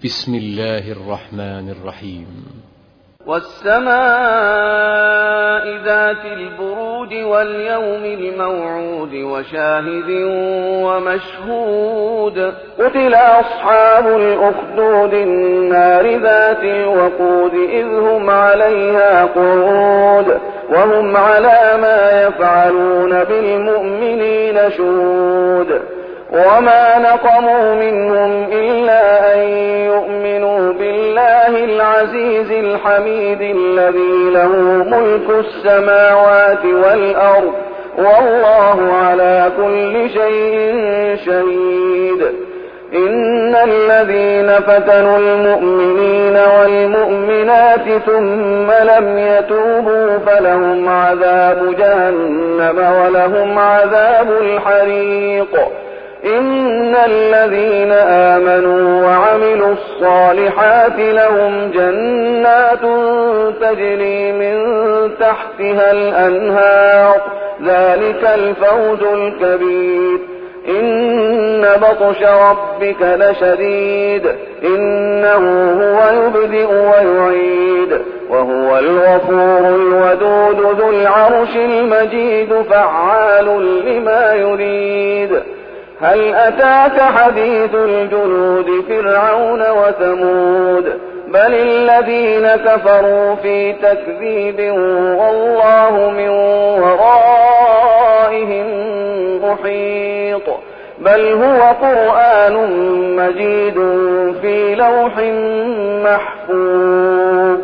بسم الله الرحمن الرحيم. والسماء ذات البروج واليوم الموعود وشاهد ومشهود قتل أصحاب الأخدود النار ذات الوقود إذ هم عليها قعود وهم على ما يفعلون بالمؤمنين شهود وما نقموا منهم إلا أن يؤمنوا بالله العزيز الحميد الذي له ملك السماوات والأرض والله على كل شيء شهيد. إن الذين فتنوا المؤمنين والمؤمنات ثم لم يتوبوا فلهم عذاب جهنم ولهم عذاب الحريق. إن الذين آمنوا وعملوا الصالحات لهم جنات تجري من تحتها الأنهار ذلك الفوز الكبير. إن بطش ربك لشديد إنه هو يبدئ ويعيد وهو الغفور الودود ذو العرش المجيد فعال لما يريد. هل أتاك حديث الجنود فرعون وثمود بل الذين كفروا في تكذيب والله من ورائهم محيط. بل هو قرآن مجيد في لوح محفوظ.